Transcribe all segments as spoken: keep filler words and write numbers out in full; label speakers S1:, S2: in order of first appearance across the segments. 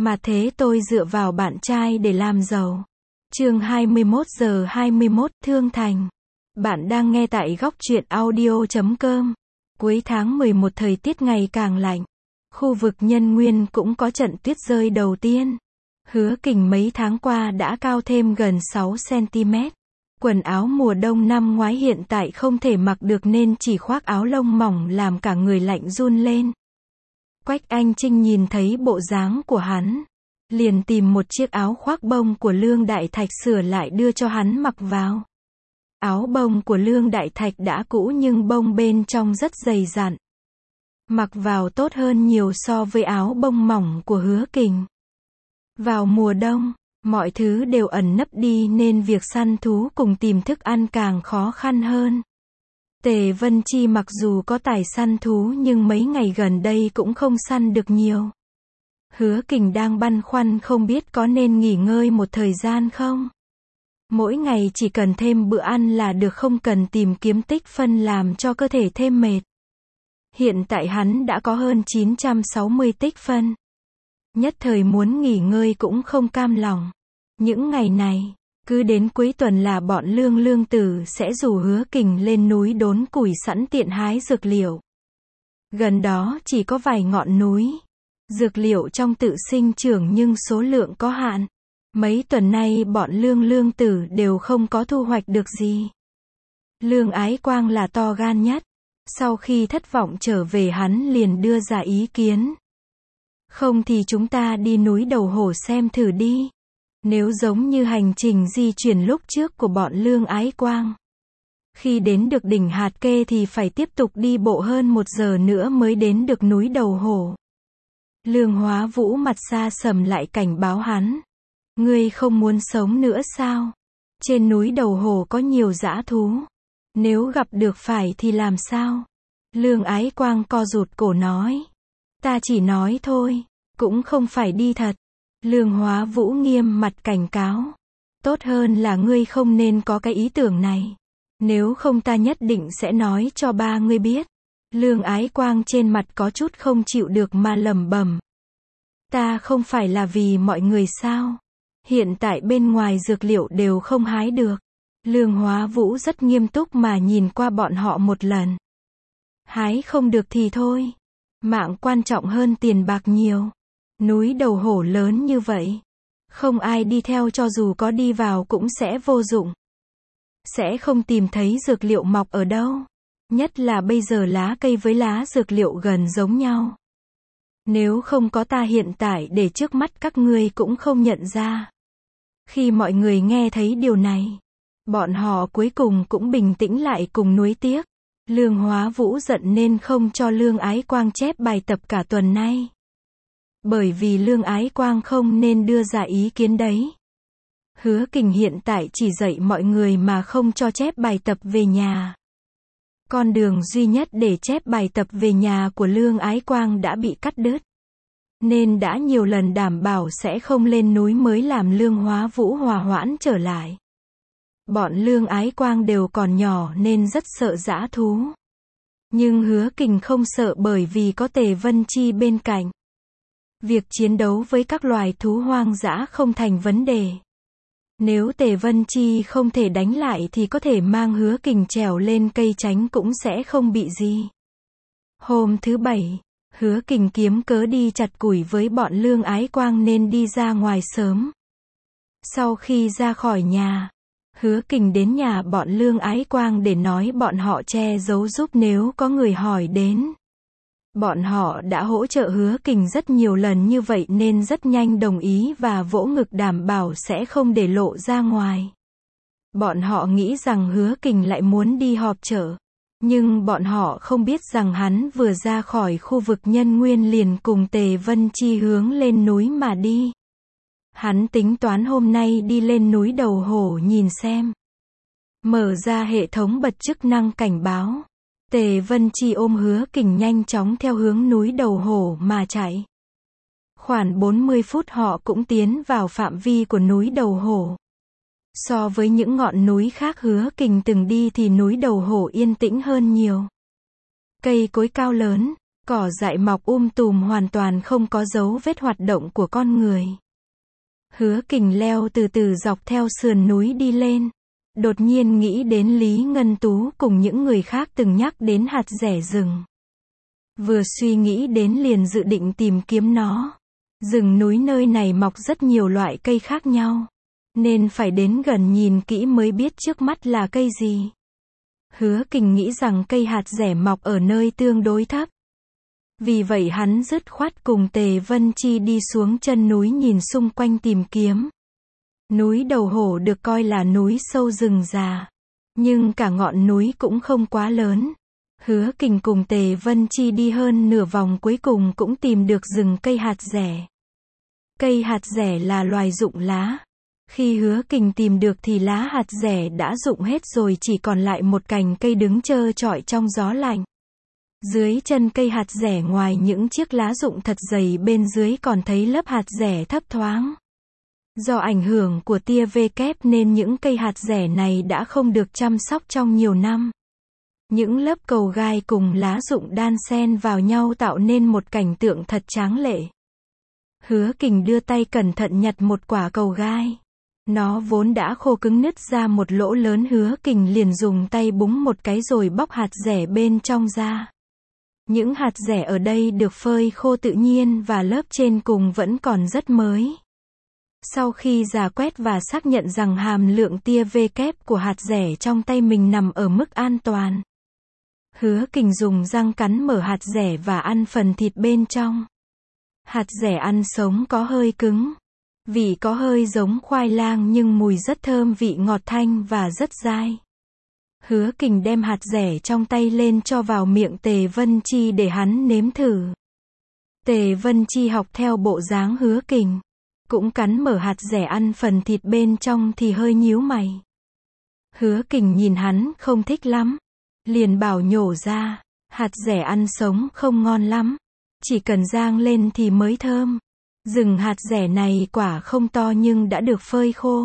S1: Mà thế tôi dựa vào bạn trai để làm giàu. Chương hai mươi mốt giờ hai mươi mốt, Thương Thành. Bạn đang nghe tại góc truyện audio chấm com. Cuối tháng mười một thời tiết ngày càng lạnh. Khu vực Nhân Nguyên cũng có trận tuyết rơi đầu tiên. Hứa Kình mấy tháng qua đã cao thêm gần sáu xăng-ti-mét. Quần áo mùa đông năm ngoái hiện tại không thể mặc được nên chỉ khoác áo lông mỏng làm cả người lạnh run lên. Quách Anh Trinh nhìn thấy bộ dáng của hắn, liền tìm một chiếc áo khoác bông của Lương Đại Thạch sửa lại đưa cho hắn mặc vào. Áo bông của Lương Đại Thạch đã cũ nhưng bông bên trong rất dày dặn. Mặc vào tốt hơn nhiều so với áo bông mỏng của Hứa Kình. Vào mùa đông, mọi thứ đều ẩn nấp đi nên việc săn thú cùng tìm thức ăn càng khó khăn hơn. Tề Vân Chi mặc dù có tài săn thú nhưng mấy ngày gần đây cũng không săn được nhiều. Hứa Kình đang băn khoăn không biết có nên nghỉ ngơi một thời gian không. Mỗi ngày chỉ cần thêm bữa ăn là được, không cần tìm kiếm tích phân làm cho cơ thể thêm mệt. Hiện tại hắn đã có hơn chín trăm sáu mươi tích phân. Nhất thời muốn nghỉ ngơi cũng không cam lòng. Những ngày này, cứ đến cuối tuần là bọn Lương Lương Tử sẽ rủ Hứa Kình lên núi đốn củi sẵn tiện hái dược liệu. Gần đó chỉ có vài ngọn núi. Dược liệu trong tự sinh trưởng nhưng số lượng có hạn. Mấy tuần nay bọn Lương Lương Tử đều không có thu hoạch được gì. Lương Ái Quang là to gan nhất. Sau khi thất vọng trở về hắn liền đưa ra ý kiến. Không thì chúng ta đi núi Đầu Hổ xem thử đi. Nếu giống như hành trình di chuyển lúc trước của bọn Lương Ái Quang. Khi đến được đỉnh Hạt Kê thì phải tiếp tục đi bộ hơn một giờ nữa mới đến được núi Đầu Hổ. Lương Hóa Vũ mặt xa sầm lại cảnh báo hắn. Ngươi không muốn sống nữa sao? Trên núi Đầu Hổ có nhiều dã thú. Nếu gặp được phải thì làm sao? Lương Ái Quang co rụt cổ nói. Ta chỉ nói thôi, cũng không phải đi thật. Lương Hóa Vũ nghiêm mặt cảnh cáo. Tốt hơn là ngươi không nên có cái ý tưởng này. Nếu không ta nhất định sẽ nói cho ba ngươi biết. Lương Ái Quang trên mặt có chút không chịu được mà lẩm bẩm. Ta không phải là vì mọi người sao? Hiện tại bên ngoài dược liệu đều không hái được. Lương Hóa Vũ rất nghiêm túc mà nhìn qua bọn họ một lần. Hái không được thì thôi. Mạng quan trọng hơn tiền bạc nhiều. Núi Đầu Hổ lớn như vậy. Không ai đi theo, cho dù có đi vào cũng sẽ vô dụng. Sẽ không tìm thấy dược liệu mọc ở đâu. Nhất là bây giờ lá cây với lá dược liệu gần giống nhau. Nếu không có ta hiện tại để trước mắt các ngươi cũng không nhận ra. Khi mọi người nghe thấy điều này, bọn họ cuối cùng cũng bình tĩnh lại cùng nuối tiếc. Lương Hóa Vũ giận nên không cho Lương Ái Quang chép bài tập cả tuần nay. Bởi vì Lương Ái Quang không nên đưa ra ý kiến đấy. Hứa Kình hiện tại chỉ dạy mọi người mà không cho chép bài tập về nhà. Con đường duy nhất để chép bài tập về nhà của Lương Ái Quang đã bị cắt đứt. Nên đã nhiều lần đảm bảo sẽ không lên núi mới làm Lương Hóa Vũ hòa hoãn trở lại. Bọn Lương Ái Quang đều còn nhỏ nên rất sợ dã thú. Nhưng Hứa Kình không sợ bởi vì có Tề Vân Chi bên cạnh. Việc chiến đấu với các loài thú hoang dã không thành vấn đề. Nếu Tề Vân Chi không thể đánh lại thì có thể mang Hứa Kình trèo lên cây tránh cũng sẽ không bị gì. Hôm thứ bảy, Hứa Kình kiếm cớ đi chặt củi với bọn Lương Ái Quang nên đi ra ngoài sớm. Sau khi ra khỏi nhà, Hứa Kình đến nhà bọn Lương Ái Quang để nói bọn họ che giấu giúp nếu có người hỏi đến. Bọn họ đã hỗ trợ Hứa Kình rất nhiều lần như vậy nên rất nhanh đồng ý và vỗ ngực đảm bảo sẽ không để lộ ra ngoài. Bọn họ nghĩ rằng Hứa Kình lại muốn đi họp chợ. Nhưng bọn họ không biết rằng hắn vừa ra khỏi khu vực Nhân Nguyên liền cùng Tề Vân Chi hướng lên núi mà đi. Hắn tính toán hôm nay đi lên núi Đầu Hổ nhìn xem. Mở ra hệ thống bật chức năng cảnh báo. Tề Vân Chi ôm Hứa Kình nhanh chóng theo hướng núi Đầu Hổ mà chạy. Khoảng bốn mươi phút họ cũng tiến vào phạm vi của núi Đầu Hổ. So với những ngọn núi khác Hứa Kình từng đi thì núi Đầu Hổ yên tĩnh hơn nhiều. Cây cối cao lớn, Cỏ dại mọc um tùm hoàn toàn không có dấu vết hoạt động của con người. Hứa Kình leo từ từ dọc theo sườn núi đi lên. Đột nhiên nghĩ đến Lý Ngân Tú cùng những người khác từng nhắc đến hạt dẻ rừng. Vừa suy nghĩ đến liền dự định tìm kiếm nó. Rừng núi nơi này mọc rất nhiều loại cây khác nhau, nên phải đến gần nhìn kỹ mới biết trước mắt là cây gì. Hứa Kình nghĩ rằng cây hạt dẻ mọc ở nơi tương đối thấp. Vì vậy hắn dứt khoát cùng Tề Vân Chi đi xuống chân núi nhìn xung quanh tìm kiếm. Núi Đầu Hổ được coi là núi sâu rừng già, nhưng cả ngọn núi cũng không quá lớn. Hứa Kình cùng Tề Vân Chi đi hơn nửa vòng cuối cùng cũng tìm được rừng cây hạt dẻ. Cây hạt dẻ là loài rụng lá. Khi Hứa Kình tìm được thì lá hạt dẻ đã rụng hết rồi, chỉ còn lại một cành cây đứng trơ trọi trong gió lạnh. Dưới chân cây hạt dẻ ngoài những chiếc lá rụng thật dày bên dưới còn thấy lớp hạt dẻ thấp thoáng. Do ảnh hưởng của tia vê kép nên những cây hạt dẻ này đã không được chăm sóc trong nhiều năm. Những lớp cầu gai cùng lá rụng đan xen vào nhau tạo nên một cảnh tượng thật tráng lệ. Hứa Kình đưa tay cẩn thận nhặt một quả cầu gai. Nó vốn đã khô cứng nứt ra một lỗ lớn, Hứa Kình liền dùng tay búng một cái rồi bóc hạt dẻ bên trong ra. Những hạt dẻ ở đây được phơi khô tự nhiên và lớp trên cùng vẫn còn rất mới. Sau khi rà quét và xác nhận rằng hàm lượng tia vê kép của hạt dẻ trong tay mình nằm ở mức an toàn, Hứa Kình dùng răng cắn mở hạt dẻ và ăn phần thịt bên trong. Hạt dẻ ăn sống có hơi cứng. Vị có hơi giống khoai lang nhưng mùi rất thơm, vị ngọt thanh và rất dai. Hứa Kình đem hạt dẻ trong tay lên cho vào miệng Tề Vân Chi để hắn nếm thử. Tề Vân Chi học theo bộ dáng Hứa Kình, cũng cắn mở hạt dẻ ăn phần thịt bên trong thì hơi nhíu mày. Hứa Kình nhìn hắn không thích lắm, liền bảo nhổ ra, hạt dẻ ăn sống không ngon lắm, chỉ cần rang lên thì mới thơm. Rừng hạt dẻ này quả không to nhưng đã được phơi khô.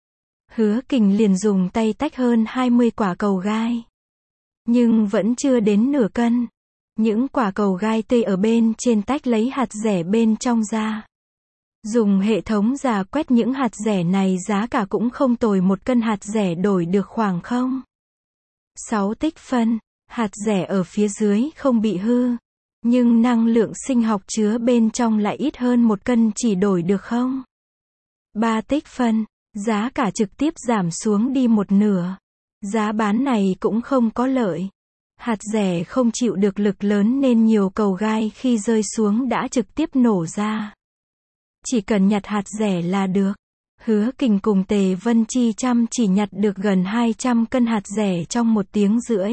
S1: Hứa Kình liền dùng tay tách hơn hai mươi quả cầu gai. Nhưng vẫn chưa đến nửa cân. Những quả cầu gai tươi ở bên trên tách lấy hạt dẻ bên trong ra. Dùng hệ thống rà quét những hạt dẻ này giá cả cũng không tồi, một cân hạt dẻ đổi được khoảng không phẩy sáu tích phân. Hạt dẻ ở phía dưới không bị hư, nhưng năng lượng sinh học chứa bên trong lại ít hơn một cân, chỉ đổi được không phẩy ba tích phân. Giá cả trực tiếp giảm xuống đi một nửa. Giá bán này cũng không có lợi. Hạt dẻ không chịu được lực lớn nên nhiều cầu gai khi rơi xuống đã trực tiếp nổ ra. Chỉ cần nhặt hạt dẻ là được. Hứa Kình cùng Tề Vân Chi chăm chỉ nhặt được gần hai trăm cân hạt dẻ trong một tiếng rưỡi.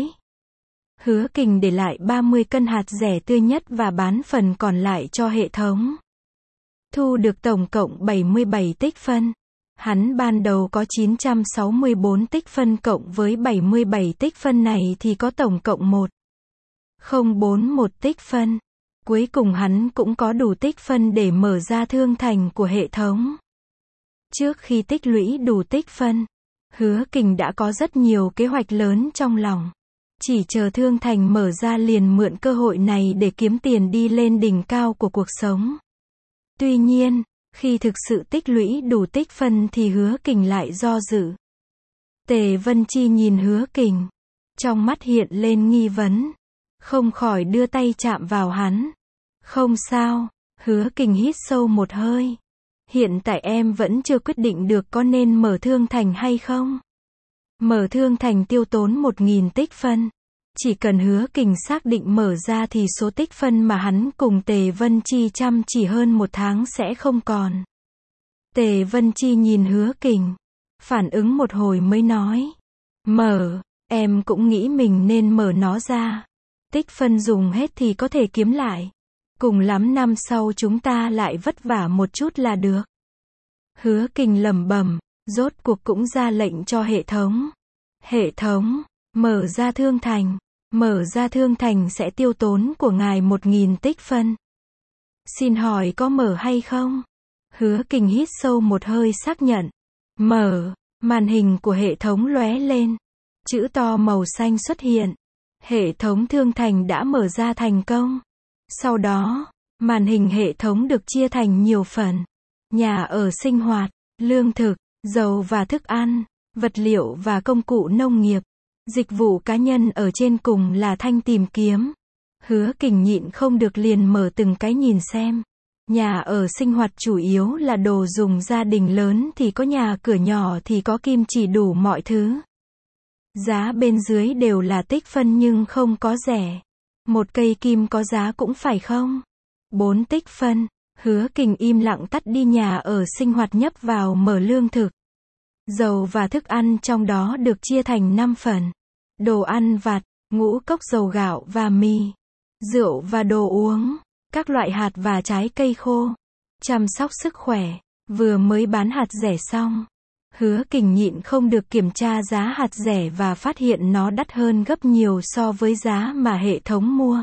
S1: Hứa Kình để lại ba mươi cân hạt dẻ tươi nhất và bán phần còn lại cho hệ thống. Thu được tổng cộng bảy mươi bảy tích phân. Hắn ban đầu có chín trăm sáu mươi bốn tích phân, cộng với bảy mươi bảy tích phân này thì có tổng cộng một nghìn không trăm bốn mươi mốt tích phân. Cuối cùng hắn cũng có đủ tích phân để mở ra thương thành của hệ thống. Trước khi tích lũy đủ tích phân, Hứa Kình đã có rất nhiều kế hoạch lớn trong lòng. Chỉ chờ thương thành mở ra liền mượn cơ hội này để kiếm tiền đi lên đỉnh cao của cuộc sống. Tuy nhiên, khi thực sự tích lũy đủ tích phân thì Hứa Kình lại do dự. Tề Vân Chi nhìn Hứa Kình, trong mắt hiện lên nghi vấn, không khỏi đưa tay chạm vào hắn. Không sao. Hứa Kình hít sâu một hơi. Hiện tại em vẫn chưa quyết định được có nên mở thương thành hay không. Mở thương thành tiêu tốn một nghìn tích phân. Chỉ cần Hứa Kình xác định mở ra thì số tích phân mà hắn cùng Tề Vân Chi chăm chỉ hơn một tháng sẽ không còn. Tề Vân Chi nhìn Hứa Kình, phản ứng một hồi mới nói. Mở, em cũng nghĩ mình nên mở nó ra. Tích phân dùng hết thì có thể kiếm lại. Cùng lắm năm sau chúng ta lại vất vả một chút là được. Hứa Kình lẩm bẩm, rốt cuộc cũng ra lệnh cho hệ thống. Hệ thống, mở ra thương thành. Mở ra thương thành sẽ tiêu tốn của ngài một nghìn tích phân. Xin hỏi có mở hay không? Hứa Kình hít sâu một hơi xác nhận. Mở, màn hình của hệ thống lóe lên. Chữ to màu xanh xuất hiện. Hệ thống thương thành đã mở ra thành công. Sau đó, màn hình hệ thống được chia thành nhiều phần. Nhà ở sinh hoạt, lương thực, dầu và thức ăn, vật liệu và công cụ nông nghiệp. Dịch vụ cá nhân ở trên cùng là thanh tìm kiếm. Hứa Kình nhịn không được liền mở từng cái nhìn xem. Nhà ở sinh hoạt chủ yếu là đồ dùng gia đình, lớn thì có nhà cửa, nhỏ thì có kim chỉ, đủ mọi thứ. Giá bên dưới đều là tích phân nhưng không có rẻ. Một cây kim có giá cũng phải không? Bốn tích phân. Hứa Kình im lặng tắt đi nhà ở sinh hoạt, nhấp vào mở lương thực. Dầu và thức ăn trong đó được chia thành năm phần. Đồ ăn vặt, ngũ cốc, dầu, gạo và mì. Rượu và đồ uống, các loại hạt và trái cây khô. Chăm sóc sức khỏe, vừa mới bán hạt rẻ xong. Hứa Kình nhịn không được kiểm tra giá hạt rẻ và phát hiện nó đắt hơn gấp nhiều so với giá mà hệ thống mua.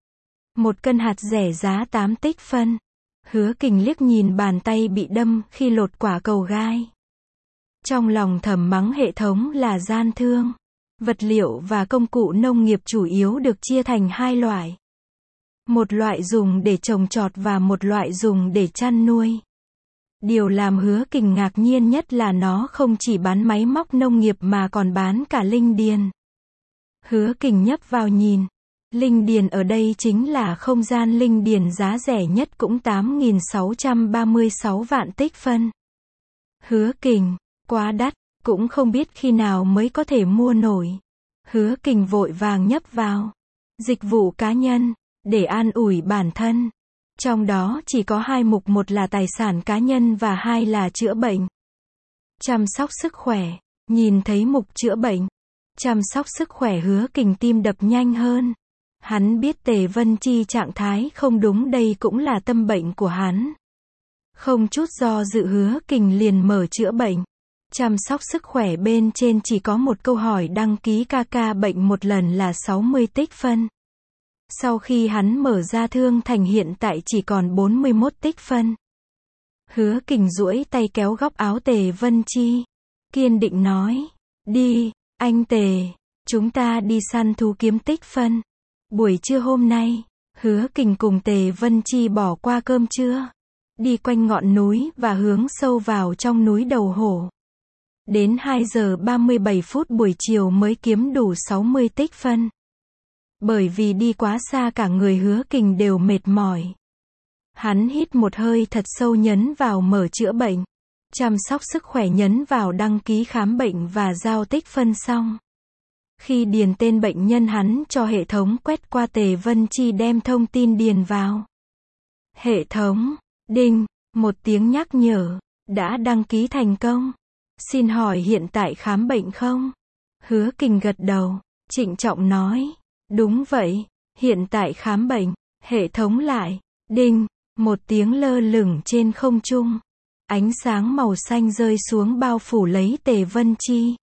S1: Một cân hạt rẻ giá tám tích phân. Hứa Kình liếc nhìn bàn tay bị đâm khi lột quả cầu gai. Trong lòng thầm mắng hệ thống là gian thương. Vật liệu và công cụ nông nghiệp chủ yếu được chia thành hai loại. Một loại dùng để trồng trọt và một loại dùng để chăn nuôi. Điều làm Hứa Kình ngạc nhiên nhất là nó không chỉ bán máy móc nông nghiệp mà còn bán cả linh điền. Hứa Kình nhấp vào nhìn. Linh điền ở đây chính là không gian linh điền, giá rẻ nhất cũng tám nghìn sáu trăm ba mươi sáu vạn tích phân. Hứa Kình, quá đắt, cũng không biết khi nào mới có thể mua nổi. Hứa Kình vội vàng nhấp vào. Dịch vụ cá nhân, để an ủi bản thân. Trong đó chỉ có hai mục, một là tài sản cá nhân và hai là chữa bệnh. Chăm sóc sức khỏe, nhìn thấy mục chữa bệnh, chăm sóc sức khỏe, Hứa Kình tim đập nhanh hơn. Hắn biết Tề Vân Chi trạng thái không đúng, đây cũng là tâm bệnh của hắn. Không chút do dự, Hứa Kình liền mở chữa bệnh. Chăm sóc sức khỏe bên trên chỉ có một câu hỏi, đăng ký ca ca bệnh một lần là sáu mươi tích phân. Sau khi hắn mở ra thương thành, hiện tại chỉ còn bốn mươi mốt tích phân. Hứa Kình duỗi tay kéo góc áo Tề Vân Chi, kiên định nói, đi, anh Tề, chúng ta đi săn thú kiếm tích phân. Buổi trưa hôm nay, Hứa Kình cùng Tề Vân Chi bỏ qua cơm trưa, đi quanh ngọn núi và hướng sâu vào trong núi Đầu Hổ. Đến hai giờ ba mươi bảy phút buổi chiều mới kiếm đủ sáu mươi tích phân. Bởi vì đi quá xa cả người Hứa Kình đều mệt mỏi. Hắn hít một hơi thật sâu, nhấn vào mở chữa bệnh. Chăm sóc sức khỏe, nhấn vào đăng ký khám bệnh và giao tích phân xong. Khi điền tên bệnh nhân, hắn cho hệ thống quét qua, Tề Vân Chi đem thông tin điền vào. Hệ thống, đinh, một tiếng nhắc nhở, đã đăng ký thành công. Xin hỏi hiện tại khám bệnh không? Hứa Kình gật đầu, trịnh trọng nói, đúng vậy, hiện tại khám bệnh. Hệ thống lại, đinh, một tiếng lơ lửng trên không trung. Ánh sáng màu xanh rơi xuống bao phủ lấy Tề Vân Chi.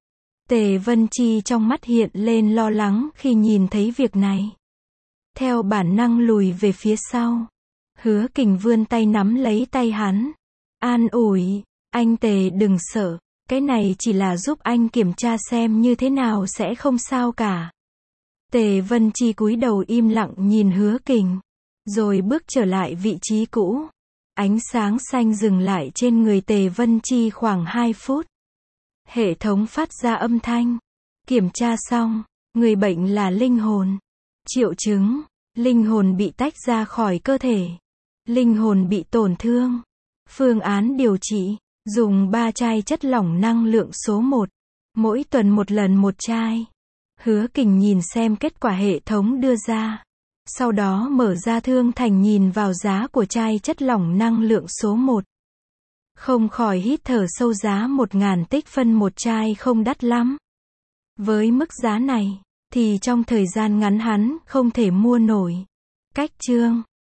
S1: Tề Vân Chi trong mắt hiện lên lo lắng khi nhìn thấy việc này. Theo bản năng lùi về phía sau. Hứa Kình vươn tay nắm lấy tay hắn. An ủi, anh Tề đừng sợ, cái này chỉ là giúp anh kiểm tra xem như thế nào, sẽ không sao cả. Tề Vân Chi cúi đầu im lặng nhìn Hứa Kình, rồi bước trở lại vị trí cũ. Ánh sáng xanh dừng lại trên người Tề Vân Chi khoảng hai phút. Hệ thống phát ra âm thanh. Kiểm tra xong, người bệnh là linh hồn. Triệu chứng, linh hồn bị tách ra khỏi cơ thể. Linh hồn bị tổn thương. Phương án điều trị, dùng ba chai chất lỏng năng lượng số một. Mỗi tuần một lần một chai. Hứa Kình nhìn xem kết quả hệ thống đưa ra. Sau đó mở ra thương thành, nhìn vào giá của chai chất lỏng năng lượng số một. Không khỏi hít thở sâu, giá một nghìn tích phân một chai không đắt lắm. Với mức giá này, thì trong thời gian ngắn hắn không thể mua nổi. Cách chương